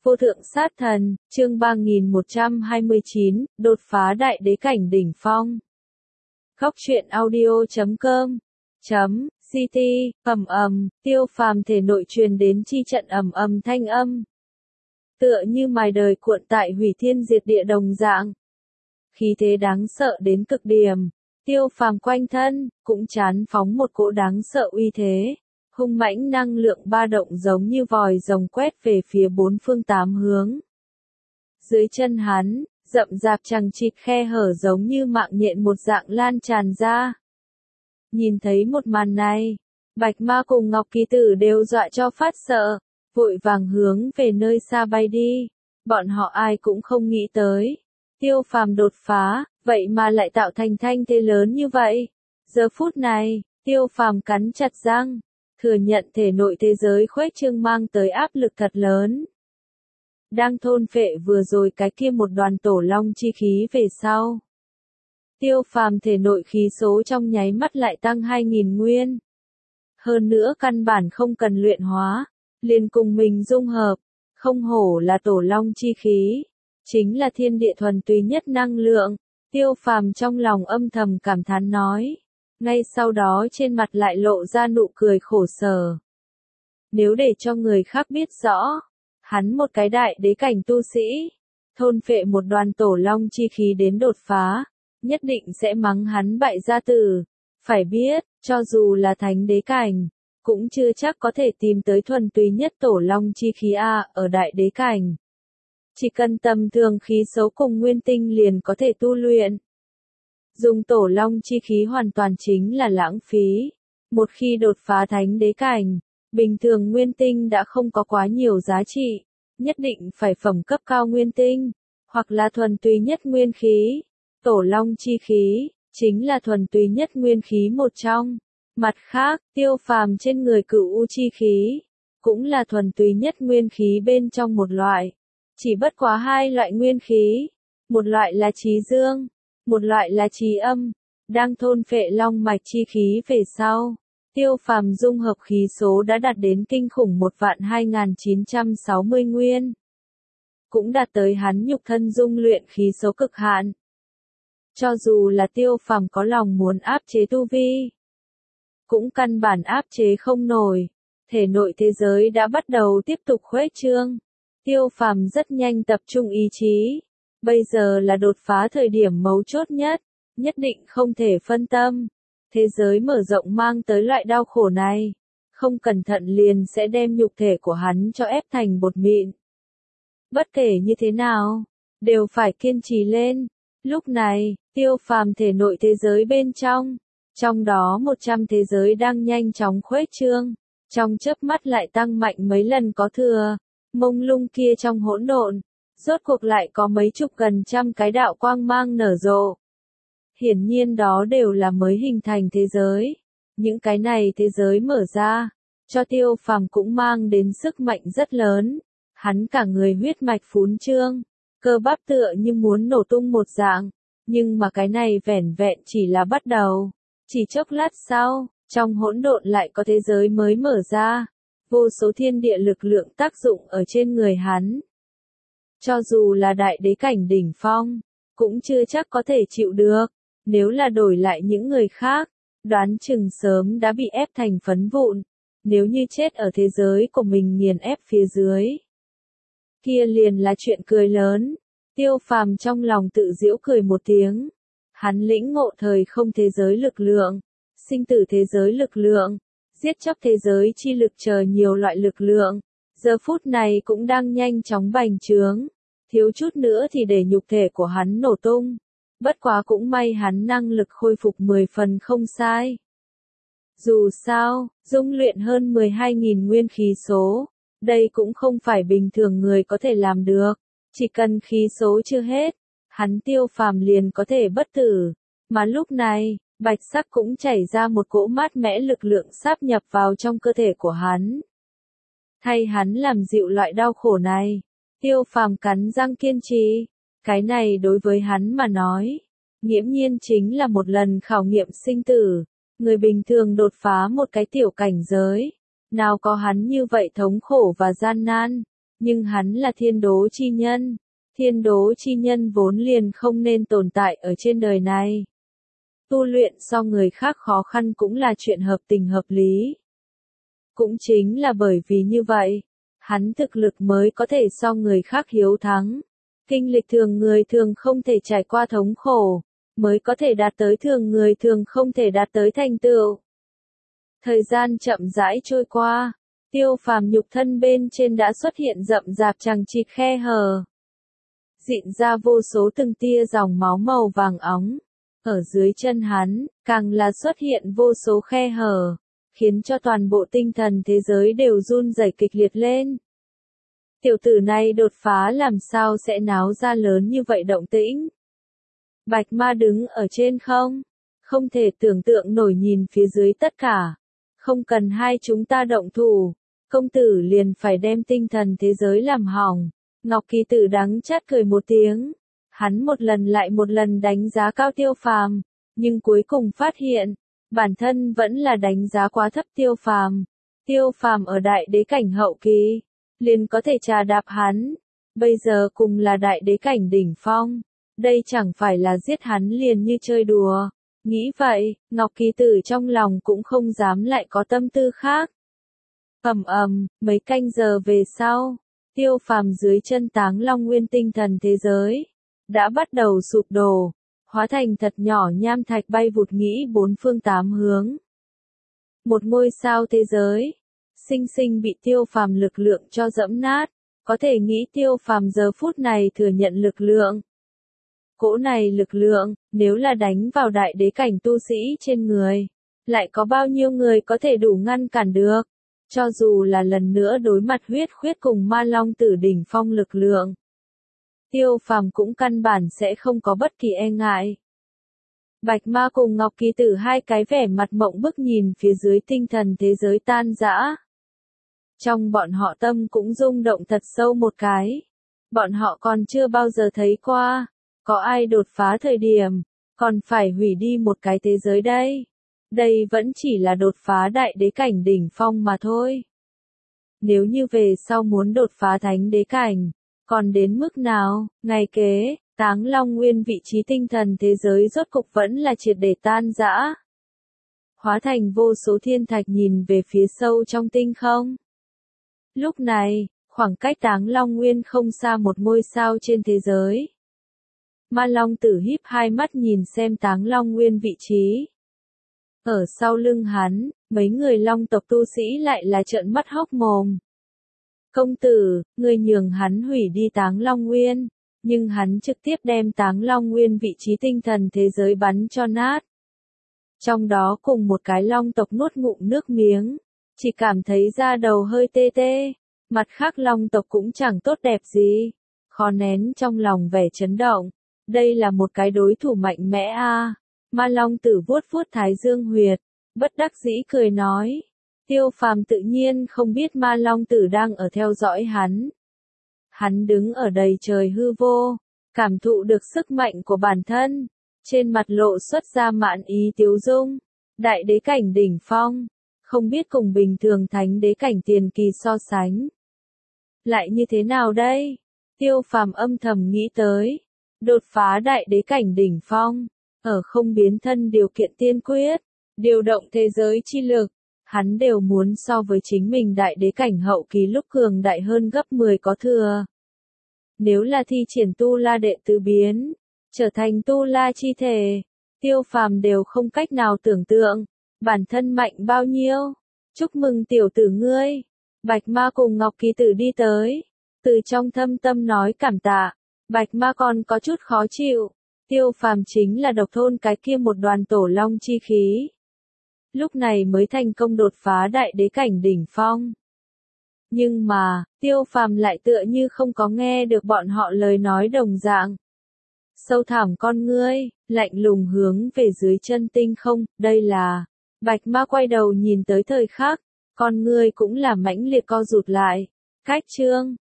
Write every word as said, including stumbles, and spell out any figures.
Vô thượng sát thần, chương ba nghìn một trăm hai mươi chín, đột phá đại đế cảnh đỉnh phong. Góc truyện audio chấm com chấm ct, ầm ầm, Tiêu Phàm thể nội truyền đến chi trận ầm ầm thanh âm. Tựa như mài đời cuộn tại hủy thiên diệt địa đồng dạng. Khí thế đáng sợ đến cực điểm, Tiêu Phàm quanh thân, cũng chán phóng một cỗ đáng sợ uy thế. Hung mãnh năng lượng ba động giống như vòi rồng quét về phía bốn phương tám hướng. Dưới chân hắn, rậm rạp chằng chịt khe hở giống như mạng nhện một dạng lan tràn ra. Nhìn thấy một màn này, Bạch Ma cùng Ngọc Kỳ Tử đều dọa cho phát sợ, vội vàng hướng về nơi xa bay đi. Bọn họ ai cũng không nghĩ tới, Tiêu Phàm đột phá, vậy mà lại tạo thành thanh thế lớn như vậy. Giờ phút này, Tiêu Phàm cắn chặt răng, thừa nhận thể nội thế giới khuếch trương mang tới áp lực thật lớn. Đang thôn phệ vừa rồi cái kia một đoàn tổ long chi khí về sau. Tiêu Phàm thể nội khí số trong nháy mắt lại tăng hai nghìn nguyên. Hơn nữa căn bản không cần luyện hóa, liền cùng mình dung hợp, không hổ là tổ long chi khí, chính là thiên địa thuần túy nhất năng lượng. Tiêu Phàm trong lòng âm thầm cảm thán nói. Ngay sau đó trên mặt lại lộ ra nụ cười khổ sở. Nếu để cho người khác biết rõ, hắn một cái đại đế cảnh tu sĩ, thôn phệ một đoàn tổ long chi khí đến đột phá, nhất định sẽ mắng hắn bại gia tử. Phải biết, cho dù là thánh đế cảnh, cũng chưa chắc có thể tìm tới thuần túy nhất tổ long chi khí A ở đại đế cảnh. Chỉ cần tầm thường khí xấu cùng nguyên tinh liền có thể tu luyện. Dùng tổ long chi khí hoàn toàn chính là lãng phí. Một khi đột phá thánh đế cảnh, bình thường nguyên tinh đã không có quá nhiều giá trị, nhất định phải phẩm cấp cao nguyên tinh, hoặc là thuần túy nhất nguyên khí. Tổ long chi khí, chính là thuần túy nhất nguyên khí một trong. Mặt khác, Tiêu Phàm trên người cửu u chi khí, cũng là thuần túy nhất nguyên khí bên trong một loại. Chỉ bất quá hai loại nguyên khí, một loại là trí dương, một loại là trí âm, đang thôn phệ long mạch chi khí về sau. Tiêu Phàm dung hợp khí số đã đạt đến kinh khủng một vạn hai nghìn chín trăm sáu mươi nguyên. Cũng đạt tới hắn nhục thân dung luyện khí số cực hạn. Cho dù là Tiêu Phàm có lòng muốn áp chế tu vi, cũng căn bản áp chế không nổi. Thể nội thế giới đã bắt đầu tiếp tục khuếch trương. Tiêu Phàm rất nhanh tập trung ý chí. Bây giờ là đột phá thời điểm mấu chốt nhất, nhất định không thể phân tâm. Thế giới mở rộng mang tới loại đau khổ này, không cẩn thận liền sẽ đem nhục thể của hắn cho ép thành bột mịn. Bất kể như thế nào, đều phải kiên trì lên. Lúc này, Tiêu Phàm thể nội thế giới bên trong, trong đó một trăm thế giới đang nhanh chóng khuếch trương, trong chớp mắt lại tăng mạnh mấy lần có thừa. Mông lung kia trong hỗn độn, rốt cuộc lại có mấy chục gần trăm cái đạo quang mang nở rộ. Hiển nhiên đó đều là mới hình thành thế giới. Những cái này thế giới mở ra, cho Tiêu Phàm cũng mang đến sức mạnh rất lớn. Hắn cả người huyết mạch phún trương, cơ bắp tựa như muốn nổ tung một dạng. Nhưng mà cái này vẻn vẹn chỉ là bắt đầu. Chỉ chốc lát sau, trong hỗn độn lại có thế giới mới mở ra. Vô số thiên địa lực lượng tác dụng ở trên người hắn. Cho dù là đại đế cảnh đỉnh phong, cũng chưa chắc có thể chịu được. Nếu là đổi lại những người khác, đoán chừng sớm đã bị ép thành phấn vụn. Nếu như chết ở thế giới của mình nghiền ép phía dưới, kia liền là chuyện cười lớn. Tiêu Phàm trong lòng tự giễu cười một tiếng. Hắn lĩnh ngộ thời không thế giới lực lượng, sinh tử thế giới lực lượng, giết chóc thế giới chi lực chờ nhiều loại lực lượng. Giờ phút này cũng đang nhanh chóng bành trướng. Thiếu chút nữa thì để nhục thể của hắn nổ tung. Bất quá cũng may hắn năng lực khôi phục mười phần không sai. Dù sao, dung luyện hơn mười hai nghìn nguyên khí số, đây cũng không phải bình thường người có thể làm được. Chỉ cần khí số chưa hết, hắn Tiêu Phàm liền có thể bất tử. Mà lúc này, bạch sắc cũng chảy ra một cỗ mát mẽ lực lượng sáp nhập vào trong cơ thể của hắn. Thay hắn làm dịu loại đau khổ này, Tiêu Phàm cắn răng kiên trì. Cái này đối với hắn mà nói, nghiễm nhiên chính là một lần khảo nghiệm sinh tử. Người bình thường đột phá một cái tiểu cảnh giới, nào có hắn như vậy thống khổ và gian nan. Nhưng hắn là thiên đố chi nhân. Thiên đố chi nhân vốn liền không nên tồn tại ở trên đời này. Tu luyện so người khác khó khăn cũng là chuyện hợp tình hợp lý. Cũng chính là bởi vì như vậy, hắn thực lực mới có thể so người khác hiếu thắng. Kinh lịch thường người thường không thể trải qua thống khổ, mới có thể đạt tới thường người thường không thể đạt tới thành tựu. Thời gian chậm rãi trôi qua, Tiêu Phàm nhục thân bên trên đã xuất hiện rậm rạp chằng chịt khe hở. Dịn ra vô số từng tia dòng máu màu vàng óng. Ở dưới chân hắn, càng là xuất hiện vô số khe hở, khiến cho toàn bộ tinh thần thế giới đều run rẩy kịch liệt lên. Tiểu tử này đột phá làm sao sẽ náo ra lớn như vậy động tĩnh? Bạch Ma đứng ở trên không, không thể tưởng tượng nổi nhìn phía dưới tất cả. Không cần hai chúng ta động thủ, công tử liền phải đem tinh thần thế giới làm hỏng. Ngọc Kỳ Tử đắng chát cười một tiếng. Hắn một lần lại một lần đánh giá cao Tiêu Phàm, nhưng cuối cùng phát hiện, bản thân vẫn là đánh giá quá thấp Tiêu Phàm. Tiêu Phàm ở đại đế cảnh hậu kỳ, liền có thể trà đạp hắn, bây giờ cùng là đại đế cảnh đỉnh phong, đây chẳng phải là giết hắn liền như chơi đùa. Nghĩ vậy, Ngọc Kỳ Tử trong lòng cũng không dám lại có tâm tư khác. Ầm ầm, mấy canh giờ về sau, Tiêu Phàm dưới chân Táng Long Nguyên tinh thần thế giới đã bắt đầu sụp đổ, hóa thành thật nhỏ nham thạch bay vụt nghĩ bốn phương tám hướng. Một ngôi sao thế giới, sinh sinh bị Tiêu Phàm lực lượng cho dẫm nát, có thể nghĩ Tiêu Phàm giờ phút này thừa nhận lực lượng. Cỗ này lực lượng, nếu là đánh vào đại đế cảnh tu sĩ trên người, lại có bao nhiêu người có thể đủ ngăn cản được, cho dù là lần nữa đối mặt huyết khuyết cùng ma long tử đỉnh phong lực lượng. Tiêu Phàm cũng căn bản sẽ không có bất kỳ e ngại. Bạch Ma cùng Ngọc Kỳ Tử hai cái vẻ mặt mộng bức nhìn phía dưới tinh thần thế giới tan rã. Trong bọn họ tâm cũng rung động thật sâu một cái. Bọn họ còn chưa bao giờ thấy qua, có ai đột phá thời điểm, còn phải hủy đi một cái thế giới đây. Đây vẫn chỉ là đột phá đại đế cảnh đỉnh phong mà thôi. Nếu như về sau muốn đột phá thánh đế cảnh, còn đến mức nào? Ngày kế, Táng Long Nguyên vị trí tinh thần thế giới rốt cục vẫn là triệt để tan rã. Hóa thành vô số thiên thạch nhìn về phía sâu trong tinh không. Lúc này, khoảng cách Táng Long Nguyên không xa một ngôi sao trên thế giới. Ma Long Tử híp hai mắt nhìn xem Táng Long Nguyên vị trí. Ở sau lưng hắn, mấy người Long tộc tu sĩ lại là trợn mắt hốc mồm. Công tử, người nhường hắn hủy đi Táng Long Nguyên, nhưng hắn trực tiếp đem Táng Long Nguyên vị trí tinh thần thế giới bắn cho nát. Trong đó cùng một cái Long tộc nuốt ngụm nước miếng, chỉ cảm thấy da đầu hơi tê tê, mặt khác Long tộc cũng chẳng tốt đẹp gì, khó nén trong lòng vẻ chấn động. Đây là một cái đối thủ mạnh mẽ a. À. Ma Long Tử vuốt vuốt thái dương huyệt, bất đắc dĩ cười nói. Tiêu Phàm tự nhiên không biết Ma Long Tử đang ở theo dõi hắn. Hắn đứng ở đầy trời hư vô, cảm thụ được sức mạnh của bản thân, trên mặt lộ xuất ra mạn ý tiếu dung. Đại đế cảnh đỉnh phong, không biết cùng bình thường thánh đế cảnh tiền kỳ so sánh. Lại như thế nào đây? Tiêu Phàm âm thầm nghĩ tới. Đột phá đại đế cảnh đỉnh phong, ở không biến thân điều kiện tiên quyết, điều động thế giới chi lực, hắn đều muốn so với chính mình đại đế cảnh hậu kỳ lúc cường đại hơn gấp mười có thừa. Nếu là thi triển tu la đệ tứ biến, trở thành tu la chi thể, Tiêu Phàm đều không cách nào tưởng tượng, bản thân mạnh bao nhiêu. Chúc mừng tiểu tử ngươi. Bạch Ma cùng Ngọc Kỳ Tử đi tới, từ trong thâm tâm nói cảm tạ. Bạch Ma còn có chút khó chịu, Tiêu Phàm chính là độc thôn cái kia một đoàn tổ long chi khí. Lúc này mới thành công đột phá đại đế cảnh đỉnh phong. Nhưng mà, Tiêu Phàm lại tựa như không có nghe được bọn họ lời nói đồng dạng. Sâu thẳm con ngươi, lạnh lùng hướng về dưới chân tinh không, đây là... Bạch Ma quay đầu nhìn tới thời khắc, con ngươi cũng là mãnh liệt co rụt lại. Cách chương